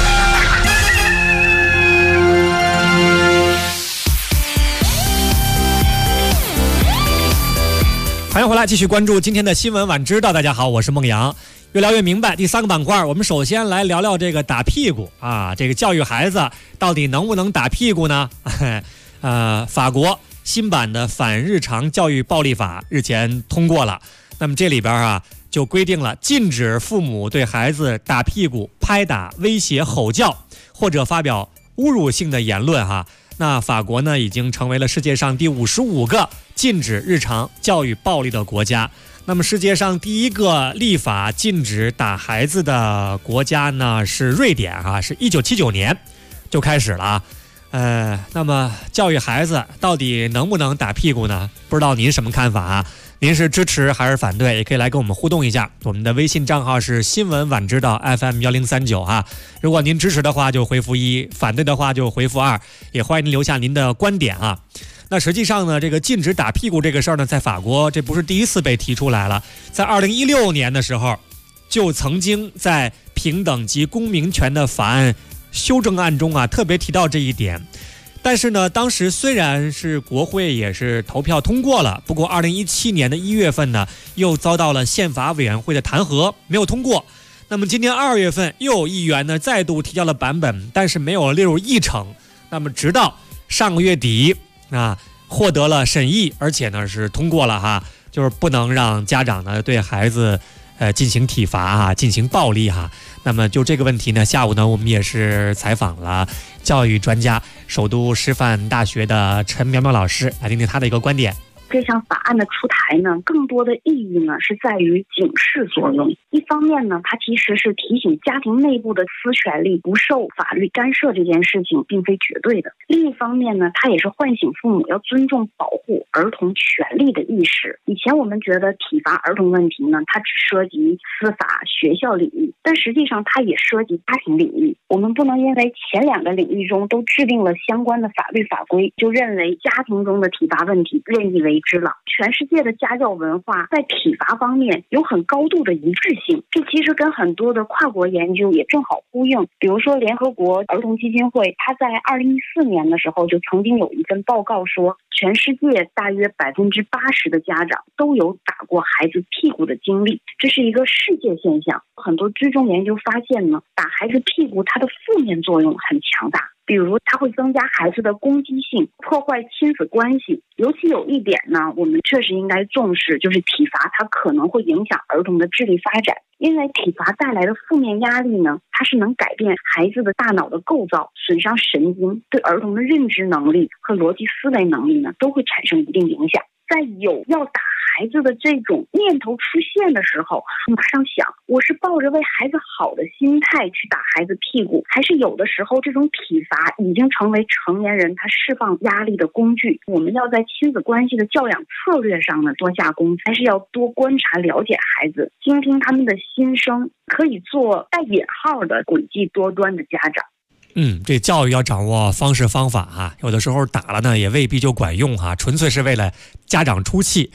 欢迎回来，继续关注今天的新闻晚知道。大家好，我是孟阳。越聊越明白，第3个板块，我们首先来聊聊这个打屁股啊，这个教育孩子到底能不能打屁股呢？法国新版的反日常教育暴力法日前通过了，那么这里边啊就规定了禁止父母对孩子打屁股、拍打、威胁、吼叫或者发表侮辱性的言论哈。那法国呢，已经成为了世界上第55个禁止日常教育暴力的国家。那么世界上第一个立法禁止打孩子的国家呢是瑞典啊，是1979年就开始了啊。那么教育孩子到底能不能打屁股呢？不知道您什么看法啊？您是支持还是反对？也可以来跟我们互动一下。我们的微信账号是新闻晚知道 FM1039啊。如果您支持的话就回复1，反对的话就回复2，也欢迎您留下您的观点啊。那实际上呢，这个禁止打屁股这个事儿呢，在法国这不是第一次被提出来了，在2016年的时候，就曾经在平等及公民权的法案修正案中啊，特别提到这一点。但是呢，当时虽然是国会也是投票通过了，不过2017年的1月份呢，又遭到了宪法委员会的弹劾，没有通过。那么今年2月份又有议员呢再度提交了版本，但是没有列入议程。那么直到上个月底啊，获得了审议，而且呢是通过了哈，就是不能让家长呢对孩子进行体罚啊，进行暴力哈。那么就这个问题呢，下午呢我们也是采访了教育专家，首都师范大学的陈苗苗老师，来听听他的一个观点。 这项法案的出台呢，更多的意义呢是在于警示作用。一方面呢，它其实是提醒家庭内部的私权利不受法律干涉这件事情并非绝对的。另一方面呢，它也是唤醒父母要尊重保护儿童权利的意识。以前我们觉得体罚儿童问题呢，它只涉及司法、学校领域，但实际上它也涉及家庭领域。我们不能因为前2个领域中都制定了相关的法律法规，就认为家庭中的体罚问题任意为之了。全世界的家教文化在体罚方面有很高度的一致性，这其实跟很多的跨国研究也正好呼应。比如说联合国儿童基金会，它在2014年的时候就曾经有一份报告说，全世界大约80%的家长都有打过孩子屁股的经历，这是一个世界现象。很多追踪研究发现呢，打孩子屁股它的负面作用很强大，比如它会增加孩子的攻击性，破坏亲子关系。尤其有一点呢，我们确实应该重视，就是体罚它可能会影响儿童的智力发展。因为体罚带来的负面压力呢，它是能改变孩子的大脑的构造，损伤神经，对儿童的认知能力和逻辑思维能力呢，都会产生一定影响。在有要打孩子的这种念头出现的时候，马上想，我是抱着为孩子好的心态去打孩子屁股，还是有的时候这种体罚已经成为成年人他释放压力的工具。我们要在亲子关系的教养策略上呢多下功夫，还是要多观察了解孩子，倾听他们的心声，可以做带引号的诡计多端的家长。 这教育要掌握方式方法哈，有的时候打了呢也未必就管用哈，纯粹是为了家长出气。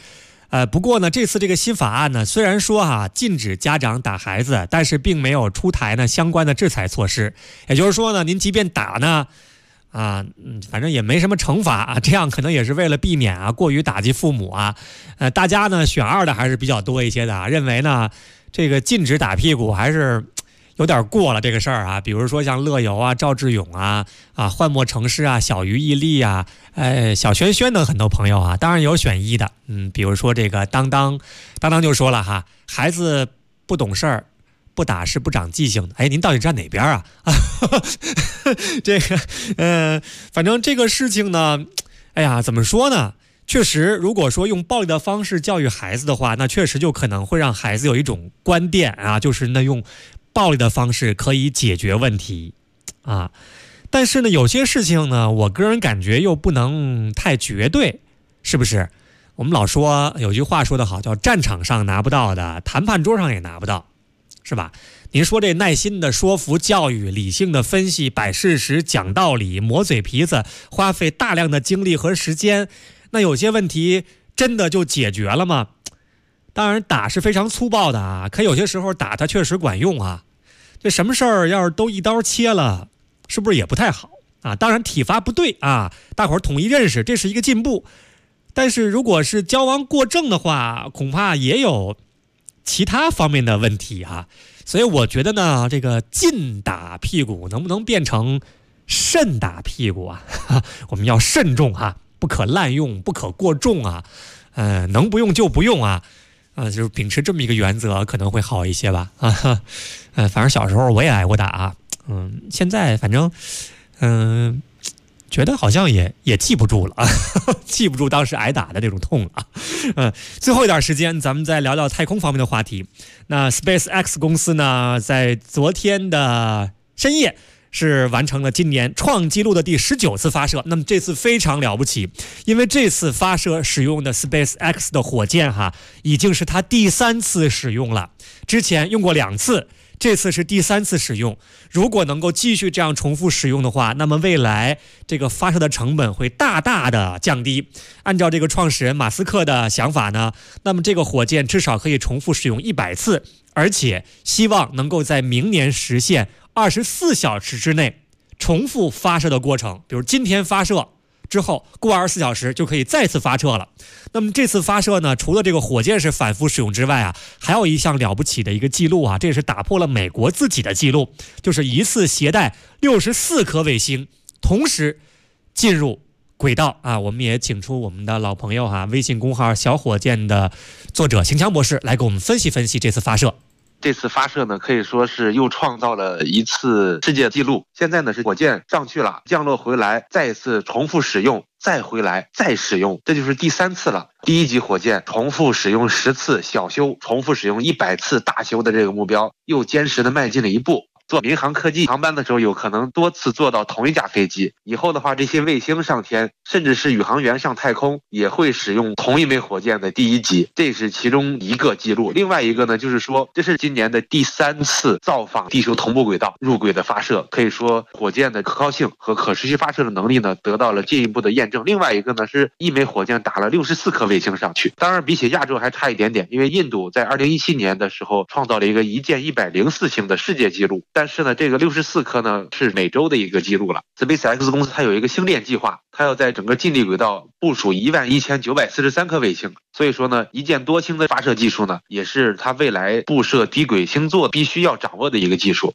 不过呢，这次这个新法案呢，虽然说禁止家长打孩子，但是并没有出台呢相关的制裁措施。也就是说呢，您即便打呢，反正也没什么惩罚啊，这样可能也是为了避免过于打击父母啊。大家呢选2的还是比较多一些的认为呢这个禁止打屁股还是有点过了这个事儿啊。比如说像乐游啊、赵志勇啊、幻墨城市啊、小鱼毅力啊、小轩轩等很多朋友啊，当然有选1的，比如说这个当当就说了孩子不懂事儿。不打是不长记性的。您到底站哪边啊？这个，反正这个事情呢，怎么说呢？确实，如果说用暴力的方式教育孩子的话，那确实就可能会让孩子有一种观点啊，就是呢用暴力的方式可以解决问题啊。但是呢，有些事情呢，我个人感觉又不能太绝对，是不是？我们老说有句话说得好，叫战场上拿不到的，谈判桌上也拿不到。是吧？您说这耐心的说服教育，理性的分析，摆事实，讲道理，磨嘴皮子，花费大量的精力和时间，那有些问题真的就解决了吗？当然打是非常粗暴的啊，可有些时候打它确实管用啊。这什么事儿要是都一刀切了，是不是也不太好啊？当然体罚不对啊，大伙儿统一认识，这是一个进步。但是如果是矫枉过正的话，恐怕也有其他方面的问题所以我觉得呢，这个禁打屁股能不能变成慎打屁股我们要慎重不可滥用，不可过重能不用就不用就是秉持这么一个原则可能会好一些吧反正小时候我也挨过打现在反正觉得好像也记不住了记不住当时挨打的那种痛了最后一点时间，咱们再聊聊太空方面的话题。那 SpaceX 公司呢，在昨天的深夜是完成了今年创纪录的第19次发射。那么这次非常了不起，因为这次发射使用的 SpaceX 的火箭已经是它第3次使用了，之前用过2次。这次是第3次使用，如果能够继续这样重复使用的话，那么未来这个发射的成本会大大的降低。按照这个创始人马斯克的想法呢，那么这个火箭至少可以重复使用100次，而且希望能够在明年实现24小时之内重复发射的过程。比如今天发射之后，过24小时就可以再次发射了。那么这次发射呢，除了这个火箭是反复使用之外还有一项了不起的一个记录这也是打破了美国自己的记录，就是一次携带64颗卫星同时进入轨道我们也请出我们的老朋友微信公号小火箭的作者邢强博士来给我们分析分析这次发射。 这次发射呢，可以说是又创造了一次世界纪录。现在呢是火箭上去了，降落回来，再一次重复使用，再回来，再使用，这就是第3次了。第1级火箭重复使用10次小修，重复使用100次大修的这个目标，又坚实的迈进了一步。做民航科技航班的时候，有可能多次坐到同一架飞机。以后的话，这些卫星上天，甚至是宇航员上太空，也会使用同一枚火箭的第1级，这是其中一个记录。另外一个呢，就是说这是今年的第3次造访地球同步轨道入轨的发射，可以说火箭的可靠性和可持续发射的能力呢得到了进一步的验证。另外一个呢，是一枚火箭打了64颗卫星上去，当然比起亚洲还差一点点，因为印度在2017年的时候创造了一个一箭104星的世界纪录。但是呢，这个64颗呢是美洲的一个记录了。SpaceX 公司它有一个星链计划，它要在整个近地轨道部署11943颗卫星，所以说呢，一箭多星的发射技术呢，也是它未来布设低轨星座必须要掌握的一个技术。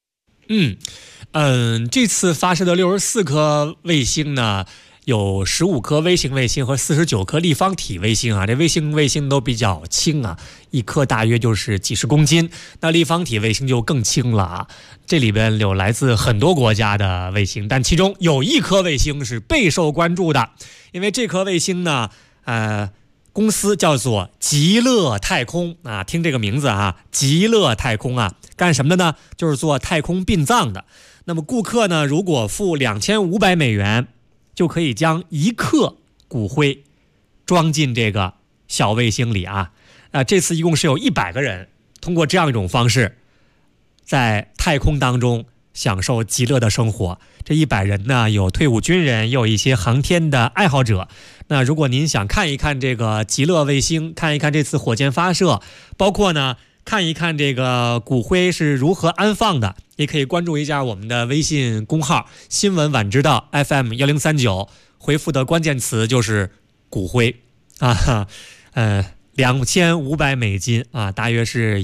这次发射的64颗卫星呢，有15颗微型卫星和49颗立方体卫星这微型卫星都比较轻一颗大约就是几十公斤，那立方体卫星就更轻了这里边有来自很多国家的卫星，但其中有1颗卫星是备受关注的，因为这颗卫星呢公司叫做极乐太空听这个名字极乐太空干什么的呢？就是做太空殡葬的。那么顾客呢，如果付2500美元就可以将1克骨灰装进这个小卫星里这次一共是有100个人通过这样一种方式在太空当中享受极乐的生活。这100人呢，有退伍军人，也有一些航天的爱好者。 那如果您想看一看这个极乐卫星，看一看这次火箭发射，包括呢看一看这个骨灰是如何安放的，也可以关注一下我们的微信公号新闻晚知道 FM1039，回复的关键词就是骨灰啊，2500美金啊，大约是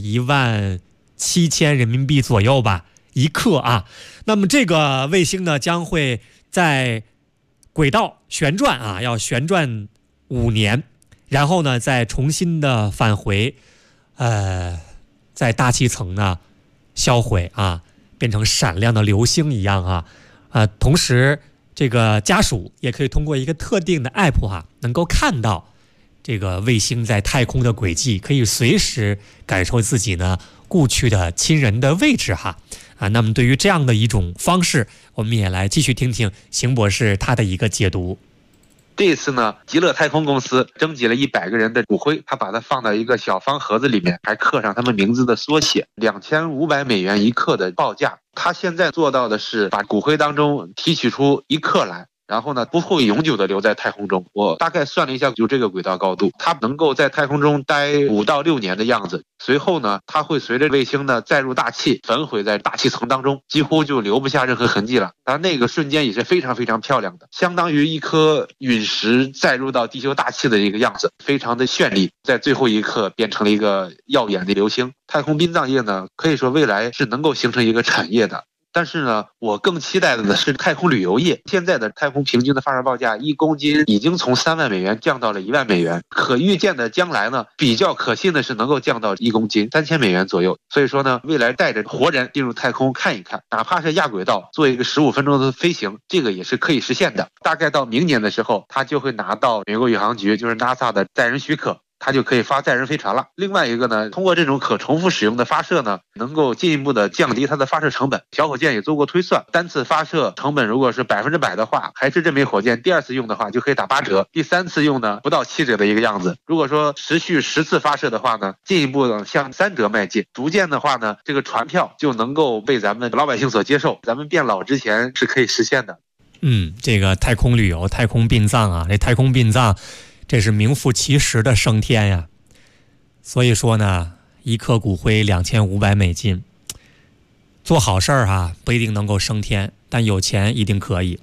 17000人民币左右吧，一克啊。那么这个卫星呢，将会在轨道旋转啊，要旋转5年，然后呢再重新的返回，在大气层呢销毁啊，变成闪亮的流星一样啊，同时这个家属也可以通过一个特定的 app 能够看到这个卫星在太空的轨迹，可以随时感受自己呢故去的亲人的位置那么对于这样的一种方式，我们也来继续听听邢博士他的一个解读。 这一次呢，极乐太空公司征集了100个人的骨灰，他把它放到一个小方盒子里面，还刻上他们名字的缩写，2500美元一克的报价。他现在做到的是把骨灰当中提取出1克来，然后呢不会永久的留在太空中。我大概算了一下，就这个轨道高度，它能够在太空中待5到6年的样子。随后呢，它会随着卫星呢载入大气，焚毁在大气层当中，几乎就留不下任何痕迹了。而那个瞬间也是非常非常漂亮的，相当于一颗陨石载入到地球大气的一个样子，非常的绚丽，在最后一刻变成了一个耀眼的流星。太空殡葬业呢，可以说未来是能够形成一个产业的。但是呢，我更期待的呢是太空旅游业。现在的太空平均的发射报价1公斤已经从3万美元降到了1万美元，可预见的将来呢，比较可信的是能够降到1公斤3000美元左右。所以说呢，未来带着活人进入太空看一看，哪怕是亚轨道做一个15分钟的飞行，这个也是可以实现的。大概到明年的时候，他就会拿到美国宇航局，就是 NASA 的载人许可，它就可以发载人飞船了。另外一个呢，通过这种可重复使用的发射呢，能够进一步的降低它的发射成本。小火箭也做过推算，单次发射成本如果是100%的话，还是这枚火箭第2次用的话就可以打8折，第3次用呢不到7折的一个样子。如果说持续10次发射的话呢，进一步的向3折迈进。逐渐的话呢，这个船票就能够被咱们老百姓所接受，咱们变老之前是可以实现的。 这个太空旅游、太空殡葬啊，这太空殡葬这是名副其实的升天呀。所以说呢，1克骨灰2500美金，做好事儿不一定能够升天，但有钱一定可以。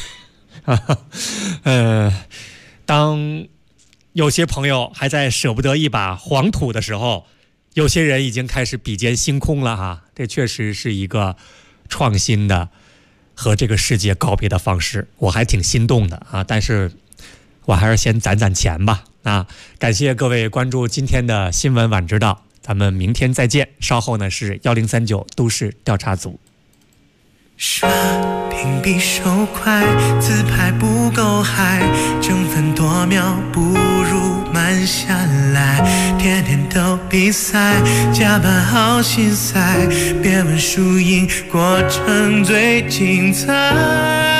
当有些朋友还在舍不得一把黄土的时候，有些人已经开始比肩星空了这确实是一个创新的和这个世界告别的方式，我还挺心动的但是我还是先攒钱吧。感谢各位关注今天的新闻晚知道，咱们明天再见。稍后呢是1039都市调查组。 刷屏比手快，自拍不够嗨，争分夺秒不如慢下来，天天都比赛，加班好心塞，别问输赢，过程最精彩。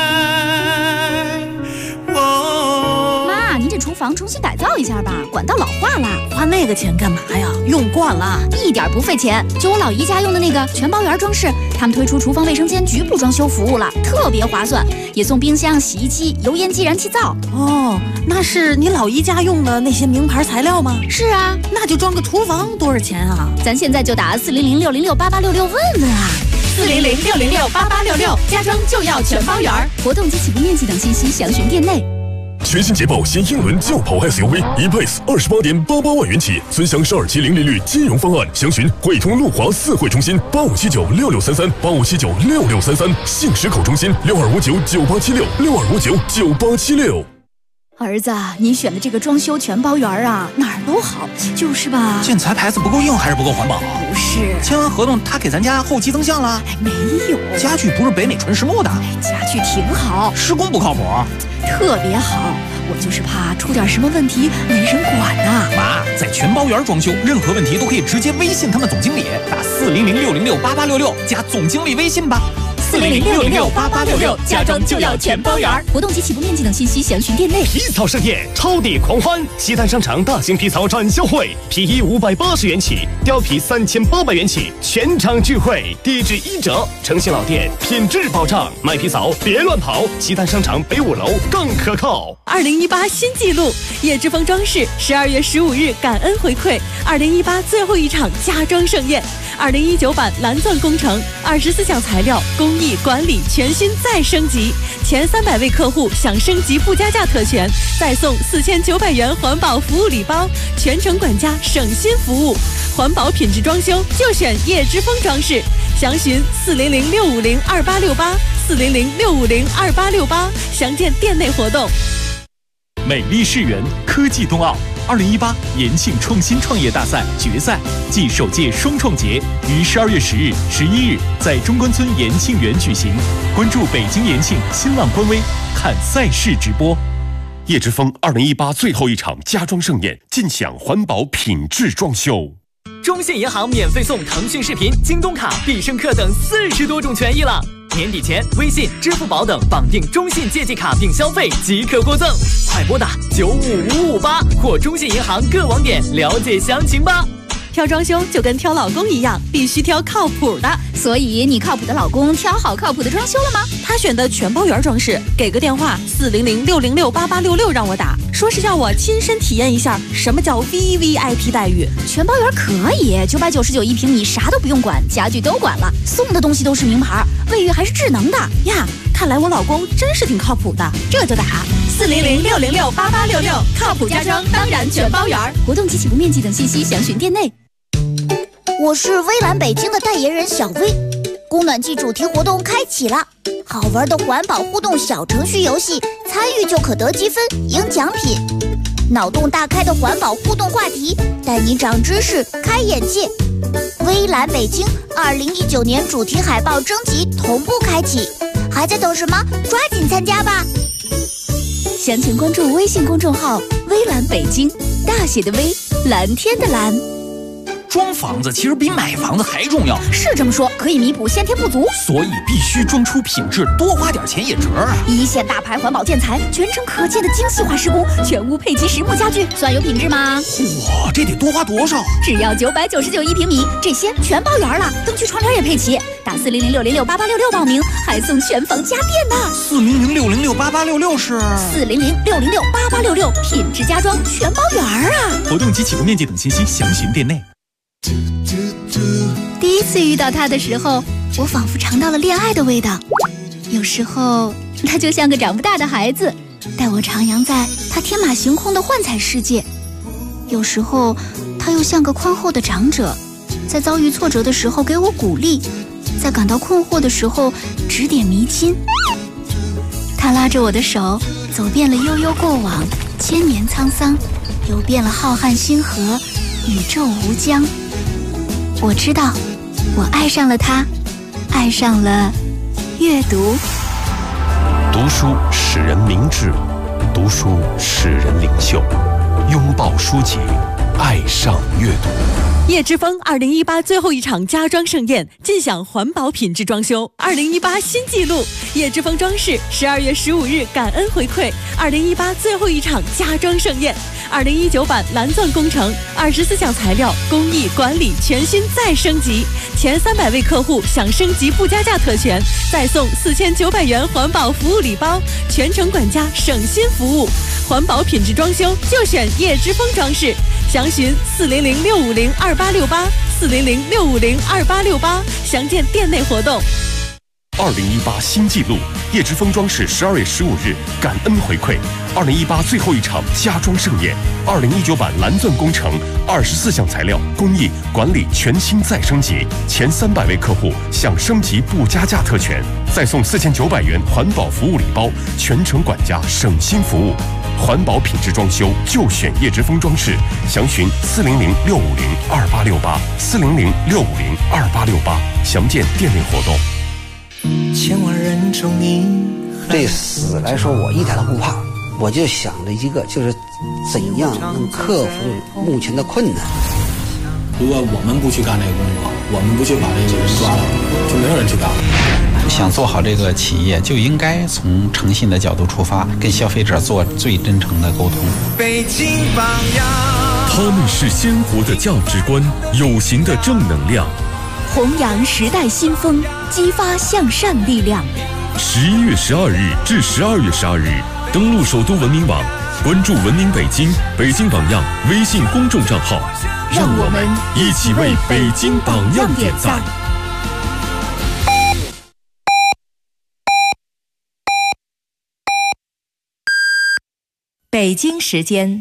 您这厨房重新改造一下吧，管道老化了。 花那个钱干嘛呀？用惯了， 一点不费钱。就我老姨家用的那个全包圆装饰，他们推出厨房卫生间局部装修服务了，特别划算，也送冰箱、洗衣机、油烟机、燃气灶。 哦，那是你老姨家用的那些名牌材料吗？ 是啊， 那就装个厨房多少钱啊？ 咱现在就打400-606-8866问问啊。 400-606-8866，家装就要全包圆。 活动及起步面积等信息详询店内。 全新捷豹新英伦轿跑 SUV E-Pace 28.88万元起，尊享12期零利率金融方案，详询汇通路华4汇中心85796633，85796633，信实口中心62599876，62599876。 儿子，你选的这个装修全包圆哪儿都好，就是吧？ 建材牌子不够硬还是不够环保？ 不是， 签完合同他给咱家后期增项了？ 没有， 家具不是北美纯实木的， 家具挺好， 施工不靠谱， 特别好。我就是怕出点什么问题没人管呐。 妈，在全包圆装修，任何问题都可以直接微信他们总经理，打400-606-8866加总经理微信吧。 400-606-8866，加装就要全包圆。 活动及起步面积等信息详询店内。 皮草盛宴，超抵狂欢！西单商场大型皮草展销会，皮衣580元起，貂皮3800元起，全场聚会，低至1折。诚信老店，品质保障，卖皮草别乱跑。西单商场北5楼更可靠。 2018新纪录，叶之峰装饰12月15日感恩回馈2018最后一场家装盛宴。2019版蓝钻工程24项材料工艺管理全新再升级，前300位客户享升级不加价特权，再送4900元环保服务礼包，全程管家省心服务，环保品质装修就选叶之峰装饰，详询400-650-2868，400-650-2868，详见店内活动。 美丽世园科技冬奥2018延庆创新创业大赛决赛暨首届双创节于12月10日、11日在中关村延庆园举行。关注北京延庆新浪官微，看赛事直播。 叶之峰2018最后一场家装盛宴，尽享环保品质装修。 中信银行免费送腾讯视频、京东卡、必胜客等40多种权益了。年底前，微信、支付宝等绑定中信借记卡并消费即可获赠，快拨打95558或中信银行各网点了解详情吧。 挑装修就跟挑老公一样，必须挑靠谱的。 所以你靠谱的老公挑好靠谱的装修了吗？ 他选的全包圆装饰，给个电话400-606-8866让我打，说是要我亲身体验一下什么叫 VVIP 待遇。 全包圆可以，999一平米，啥都不用管，家具都管了，送的东西都是名牌，卫浴还是智能的呀。看来我老公真是挺靠谱的，这就打400-606-8866，靠谱家装当然全包圆。 活动及起步面积等信息详询店内。 我是微蓝北京的代言人小薇，供暖季主题活动开启了，好玩的环保互动小程序游戏，参与就可得积分赢奖品，脑洞大开的环保互动话题，带你长知识开眼界。微蓝北京2019年主题海报征集同步开启，还在等什么？抓紧参加吧！ 详情关注微信公众号微蓝北京，大写的微，蓝天的蓝。 装房子其实比买房子还重要， 是这么说，可以弥补先天不足， 所以必须装出品质，多花点钱也值啊！ 一线大牌环保建材，全程可见的精细化施工，全屋配齐实木家具，算有品质吗？ 嚯，这得多花多少？ 只要999一平米，这些全包圆了，灯具窗帘也配齐。打400-606-8866报名，还送全房家电呢。 400-606-8866是 400-606-8866，品质家装全包圆啊！ 活动及起步面积等信息详询店内。 第一次遇到他的时候，我仿佛尝到了恋爱的味道。有时候他就像个长不大的孩子，带我徜徉在他天马行空的幻彩世界。有时候他又像个宽厚的长者，在遭遇挫折的时候给我鼓励，在感到困惑的时候指点迷津。他拉着我的手，走遍了悠悠过往，千年沧桑，游遍了浩瀚星河，宇宙无疆。我知道，我爱上了他，爱上了阅读。 读书使人明智，读书使人领袖。拥抱书籍，爱上阅读。 叶之峰2018最后一场家装盛宴，尽享环保品质装修。2018新纪录，叶之峰装饰12月15日感恩回馈2018最后一场家装盛宴。2019版蓝钻工程24项材料工艺管理全新再升级，前300位客户享升级不加价特权，再送4900元环保服务礼包，全程管家省心服务，环保品质装修就选叶之峰装饰，详询400-650-2868，400-650-2868，详见店内活动。 2018新纪录，叶之峰装饰12月15日感恩回馈2018最后一场家装盛宴。2019版蓝钻工程24项材料工艺管理全新再升级，前300位客户享升级不加价特权，再送4900元环保服务礼包，全程管家省心服务。环保品质装修就选叶之峰装饰，详询400-650-2868，400-650-2868，详见店内活动。 千万人中你对死来说我一点都不怕，我就想着一个，就是怎样能克服目前的困难。 如果我们不去干这个工作，我们不去把这个人抓了，就没有人去干了。 想做好这个企业，就应该从诚信的角度出发，跟消费者做最真诚的沟通。 北京榜样， 他们是鲜活的价值观，有形的正能量， 弘扬时代新风，激发向善力量。 11月12日至12月12日，登录首都文明网，关注文明北京、北京榜样微信公众账号， 让我们一起为北京榜样点赞。 北京时间